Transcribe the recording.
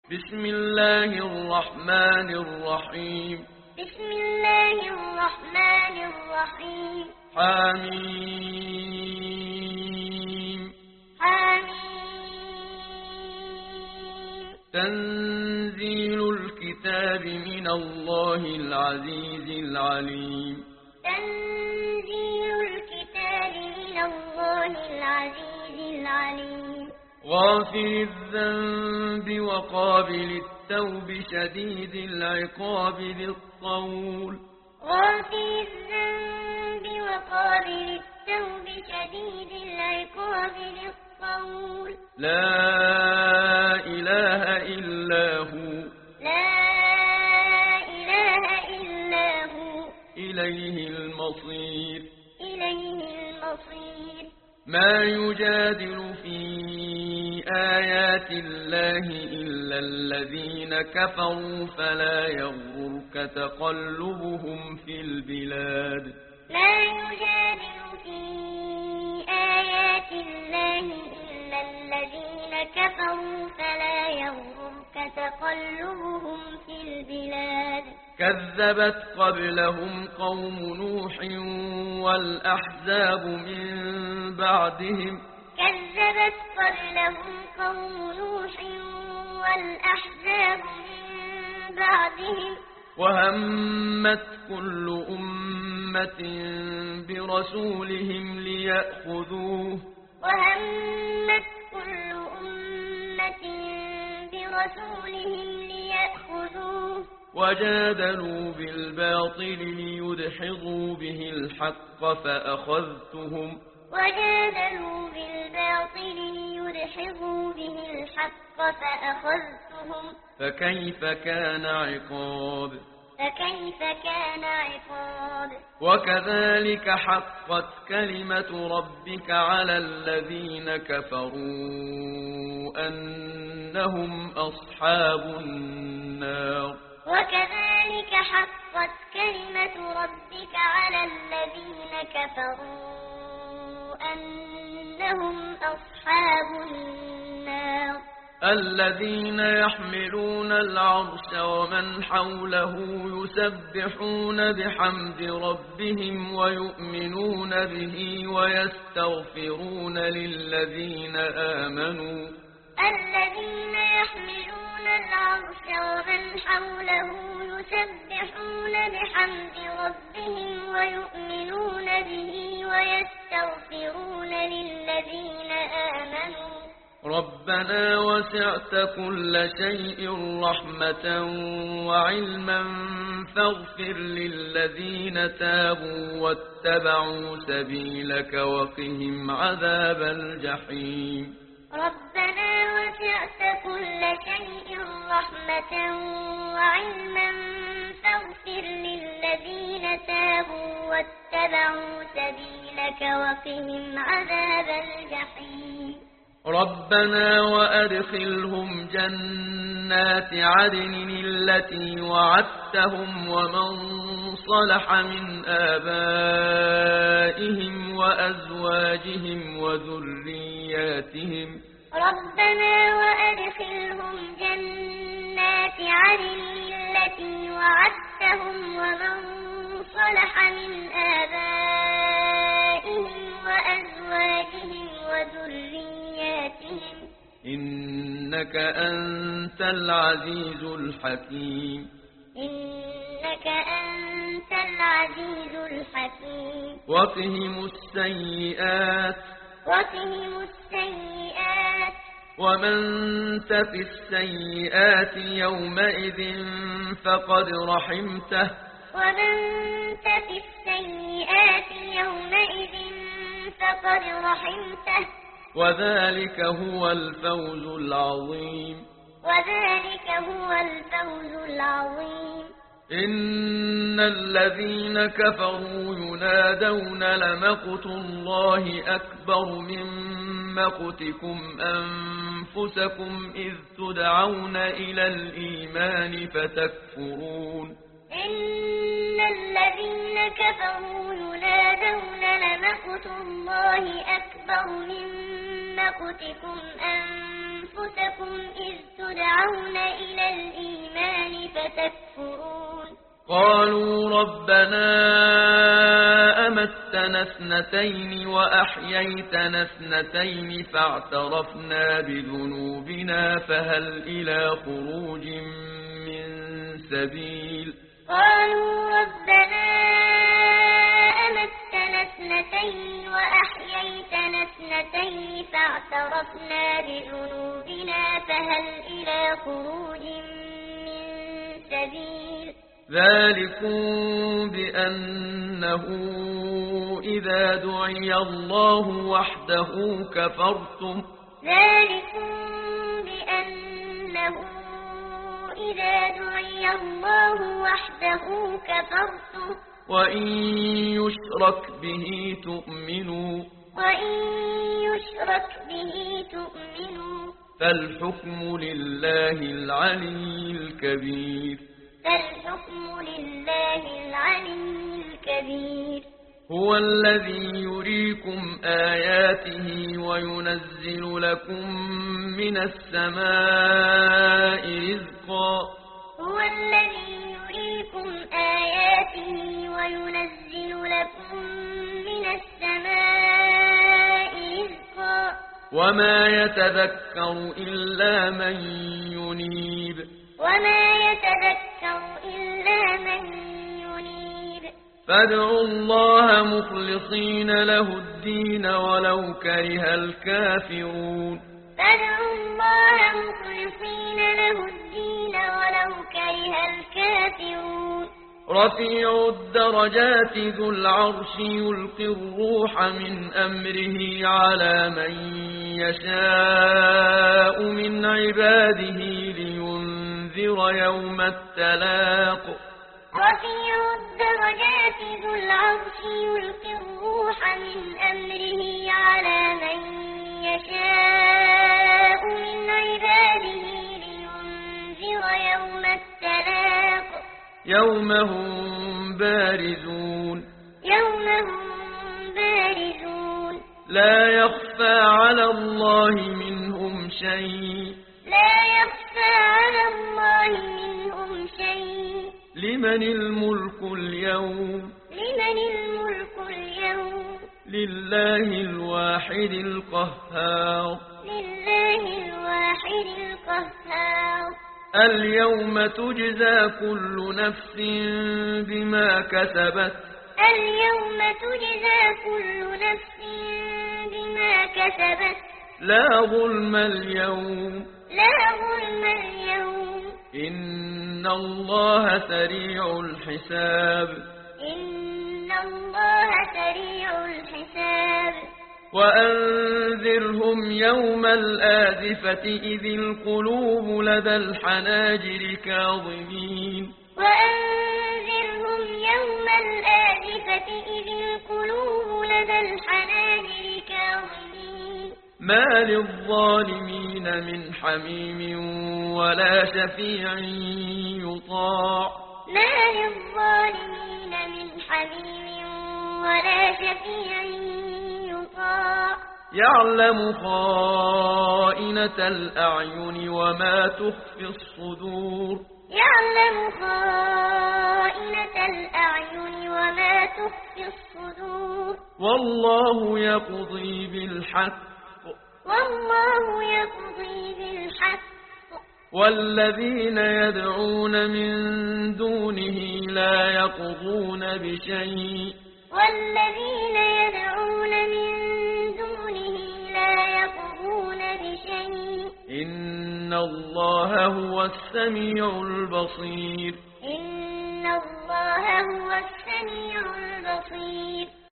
بسم الله الرحمن الرحيم. بسم الله الرحمن الرحيم. حميم. حميم. تنزيل الكتاب من الله العزيز العليم. تنزيل الكتاب من الله العزيز العليم. غافر الذنب وقابل التوب شديد العقاب ذي الطول. غافر الذنب وقابل التوب شديد العقاب ذي الطول. لا إله إلا هو. لا إله إلا هو. إليه المصير. إليه المصير. ما يجادل في آيات الله إلا الذين كفروا فلا يغرك تقلبهم في البلاد. لا يجادل في آيات الله إلا الذين كفروا فلا يغرك تقلبهم في البلاد. كذبت قبلهم قوم نوح والأحزاب من بعدهم. كذبت قبلهم قوم نوح والأحزاب من بعدهم. وهمت كل أمة برسولهم ليأخذوه. وهمت كل أمة برسولهم ليأخذوه. وجادلوا بالباطل ليدحضوا به الحق فأخذتهم. وجادلوا بالباطل ليدحضوا به الحق فأخذتهم. فكيف كان عقاب. فكيف كان عقاب. وكذلك حقت كلمة ربك على الذين كفروا أنهم أصحاب النار. وكذلك حقت كلمة ربك على الذين كفروا أنهم أصحاب النار. الذين يحملون العرش ومن حوله يسبحون بحمد ربهم ويؤمنون به ويستغفرون للذين آمنوا. الذين يحملون العرش ومن حوله يسبحون بحمد ربهم ويؤمنون به ويستغفرون للذين آمنوا. ربنا وسعت كل شيء رحمة وعلما فاغفر للذين تابوا واتبعوا سبيلك وقهم عذاب الجحيم. ربنا وسعت كل شيء رحمة وعلما فاغفر للذين تابوا واتبعوا سبيلك وقهم عذاب الجحيم. ربنا وأدخلهم جنات عدن التي وعدتهم ومن صلح من آبائهم وأزواجهم وذرياتهم. ربنا وأدخلهم جنات عدن التي وعدتهم ومن صلح من آبائهم وأزواجهم وذرياتهم. إنك أنت العزيز الحكيم. إنك أنت العزيز الحكيم. وقهم السيئات. وقهم السيئات. ومن تق السيئات يومئذ فقد رحمته. ومن تق السيئات يومئذ فقد رحمته. وذلك هو الفوز العظيم. وذلك هو الفوز العظيم. إن الذين كفروا ينادون لمقت الله أكبر من مقتكم أنفسكم إذ تدعون إلى الإيمان فتكفرون. إن الذين كفروا ينادون لمقت الله أكبر من مقتكم أنفسكم أنفسكم إذ تدعون إلى الإيمان فتكفرون قالوا ربنا أمتنا اثنتين وأحييتنا اثنتين فاعترفنا بذنوبنا فهل إلى خروج من سبيل قالوا ربنا أمتنا اثنتين وأحييتنا اثنتين فاعترفنا بذنوبنا فهل إلى خروج من سبيل ذلكم بأنه إذا دعي الله وحده كفرتم ذلكم بأنه إذا دعي الله وحده كفرتم وإن يشرك به تؤمنوا وإن يشرك به تؤمنوا فالحكم لله العلي الكبير فالحكم لله العلي الكبير هو الذي يريكم آياته وينزل لكم من السماء رزقا هو الذي يريكم آياته وينزل لكم من السماء رزقا وما يتذكر إلا من ينيب وما يتذكر إلا من ينيب فادعوا الله مخلصين له الدين ولو كره الكافرون فادعوا الله مخلصين له الدين ولو كره الكافرون رفيع الدرجات ذو العرش يلقي الروح من أمره على من يشاء من عباده لينذر يوم التلاق رفيع الدرجات ذو العرش يلقي الروح من أمره على من يشاء من عباده لينذر يوم التلاق يوم هم بارزون لا يخفى على الله منهم شيء لمن الملك اليوم لله الواحد القهار اليوم تجزى كل نفس بما كسبت لا ظلم اليوم إن الله سريع الحساب وأنذرهم يوم الآزفة إذ القلوب لدى الحناجر كاظمين وأنذرهم يوم الآزفة إذ القلوب لدى الحناجر كاظمين ما للظالمين من حميم ولا شفيع يطاع يعلم خائنة الأعين وما تخفي الصدور والله يقضي بالحق والذين يدعون من دونه لا يقضون بشيء إن الله هو السميع البصير إن الله هو السميع البصير